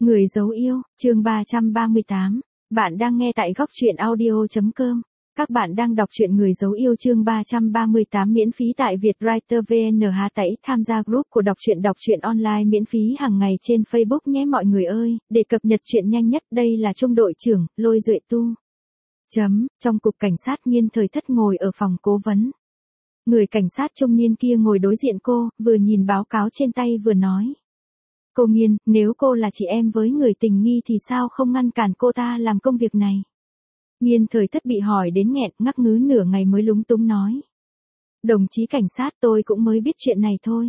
Người dấu yêu, chương 338. Bạn đang nghe tại góc truyện audio.com. Các bạn đang đọc truyện Người dấu yêu chương 338 miễn phí tại Vietwriter VN. Tẩy tham gia group của đọc truyện online miễn phí hàng ngày trên Facebook nhé mọi người ơi, để cập nhật chuyện nhanh nhất. Đây là Trung đội trưởng, Lôi Duệ Tu. Trong cục cảnh sát Nhiên Thời Thất ngồi ở phòng cố vấn. Người cảnh sát trung niên kia ngồi đối diện cô, vừa nhìn báo cáo trên tay vừa nói. Cô Nhiên, nếu cô là chị em với người tình nghi thì sao không ngăn cản cô ta làm công việc này? Nhiên Thời Thất bị hỏi đến nghẹn, ngắc ngứ nửa ngày mới lúng túng nói. Đồng chí cảnh sát, tôi cũng mới biết chuyện này thôi.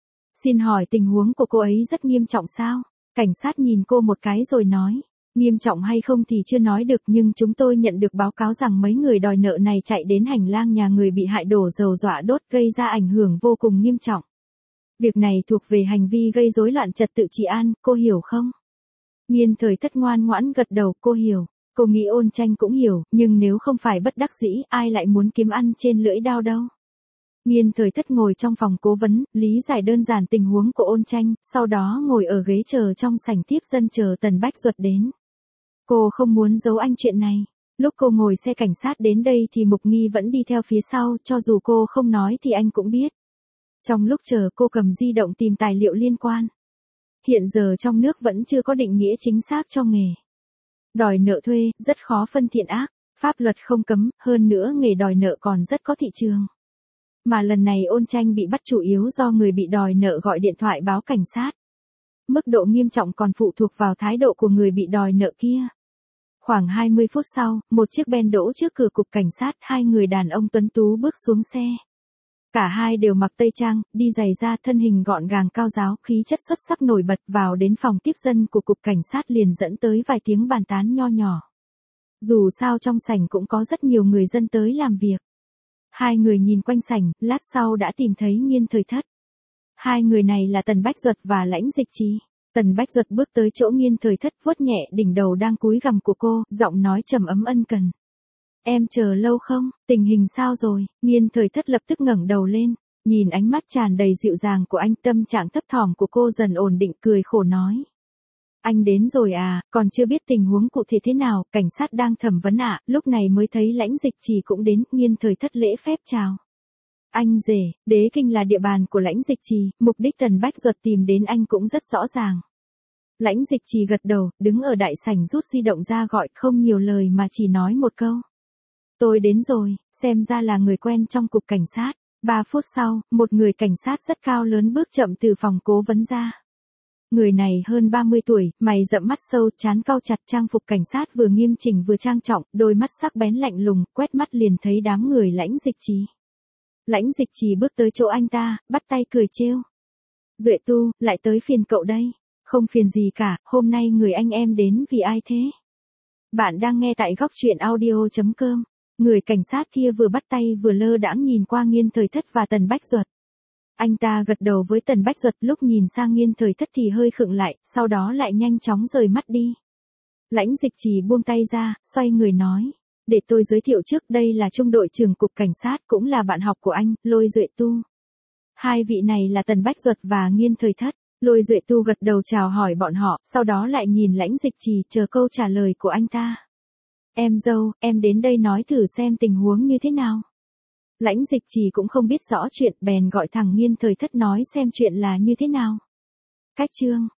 Xin hỏi tình huống của cô ấy rất nghiêm trọng sao? Cảnh sát nhìn cô một cái rồi nói. Nghiêm trọng hay không thì chưa nói được, nhưng chúng tôi nhận được báo cáo rằng mấy người đòi nợ này chạy đến hành lang nhà người bị hại đổ dầu dọa đốt, gây ra ảnh hưởng vô cùng nghiêm trọng. Việc này thuộc về hành vi gây rối loạn trật tự trị an, cô hiểu không? Nhiên Thời Thất ngoan ngoãn gật đầu, cô hiểu. Cô nghĩ Ôn Tranh cũng hiểu, nhưng nếu không phải bất đắc dĩ, ai lại muốn kiếm ăn trên lưỡi dao đâu. Nhiên Thời Thất ngồi trong phòng cố vấn, lý giải đơn giản tình huống của Ôn Tranh, sau đó ngồi ở ghế chờ trong sảnh tiếp dân chờ Tần Bách Duật đến. Cô không muốn giấu anh chuyện này. Lúc cô ngồi xe cảnh sát đến đây thì Mục Nghi vẫn đi theo phía sau, cho dù cô không nói thì anh cũng biết. Trong lúc chờ cô cầm di động tìm tài liệu liên quan. Hiện giờ trong nước vẫn chưa có định nghĩa chính xác cho nghề. Đòi nợ thuê, rất khó phân thiện ác, pháp luật không cấm, hơn nữa nghề đòi nợ còn rất có thị trường. Mà lần này Ôn Tranh bị bắt chủ yếu do người bị đòi nợ gọi điện thoại báo cảnh sát. Mức độ nghiêm trọng còn phụ thuộc vào thái độ của người bị đòi nợ kia. Khoảng 20 phút sau, một chiếc Ben đỗ trước cửa cục cảnh sát, hai người đàn ông tuấn tú bước xuống xe. Cả hai đều mặc tây trang, đi giày da, thân hình gọn gàng cao ráo, khí chất xuất sắc nổi bật. Vào đến phòng tiếp dân của cục cảnh sát liền dẫn tới vài tiếng bàn tán nho nhỏ. Dù sao trong sảnh cũng có rất nhiều người dân tới làm việc. Hai người nhìn quanh sảnh, lát sau đã tìm thấy Nhiên Thời Thất. Hai người này là Tần Bách Duật và Lãnh Dịch Trì. Tần Bách Duật bước tới chỗ Nhiên Thời Thất, vuốt nhẹ đỉnh đầu đang cúi gằm của cô, giọng nói trầm ấm ân cần. Em chờ lâu không? Tình hình sao rồi? Nhiên Thời Thất lập tức ngẩng đầu lên, nhìn ánh mắt tràn đầy dịu dàng của anh, tâm trạng thấp thỏm của cô dần ổn định, cười khổ nói. Anh đến rồi à, còn chưa biết tình huống cụ thể thế nào, cảnh sát đang thẩm vấn ạ. Lúc này mới thấy Lãnh Dịch Trì cũng đến. Nhiên Thời Thất lễ phép chào. Anh rể, Đế Kinh là địa bàn của Lãnh Dịch Trì, mục đích Tần Bách Duật tìm đến anh cũng rất rõ ràng. Lãnh Dịch Trì gật đầu, đứng ở đại sảnh rút di động ra gọi, không nhiều lời mà chỉ nói một câu. Tôi đến rồi, xem ra là người quen trong cục cảnh sát. 3 phút sau, một người cảnh sát rất cao lớn bước chậm từ phòng cố vấn ra. Người này hơn 30 tuổi, mày rậm mắt sâu, trán cau chặt, trang phục cảnh sát vừa nghiêm chỉnh vừa trang trọng, đôi mắt sắc bén lạnh lùng, quét mắt liền thấy đám người Lãnh Dịch Trì. Lãnh Dịch Trì bước tới chỗ anh ta, bắt tay cười trêu. Duệ Tu, lại tới phiền cậu đây. Không phiền gì cả, hôm nay người anh em đến vì ai thế? Bạn đang nghe tại góc truyện audio.com. Người cảnh sát kia vừa bắt tay vừa lơ đãng nhìn qua Nhiên Thời Thất và Tần Bách Duật. Anh ta gật đầu với Tần Bách Duật, lúc nhìn sang Nhiên Thời Thất thì hơi khựng lại, sau đó lại nhanh chóng rời mắt đi. Lãnh Dịch Trì buông tay ra, xoay người nói. Để tôi giới thiệu trước, đây là Trung đội trưởng cục cảnh sát, cũng là bạn học của anh, Lôi Duệ Tu. Hai vị này là Tần Bách Duật và Nhiên Thời Thất. Lôi Duệ Tu gật đầu chào hỏi bọn họ, sau đó lại nhìn Lãnh Dịch Trì chờ câu trả lời của anh ta. Em dâu, em đến đây nói thử xem tình huống như thế nào. Lãnh Dịch Trì cũng không biết rõ chuyện, bèn gọi thẳng Nhiên Thời Thất nói xem chuyện là như thế nào. Cách chương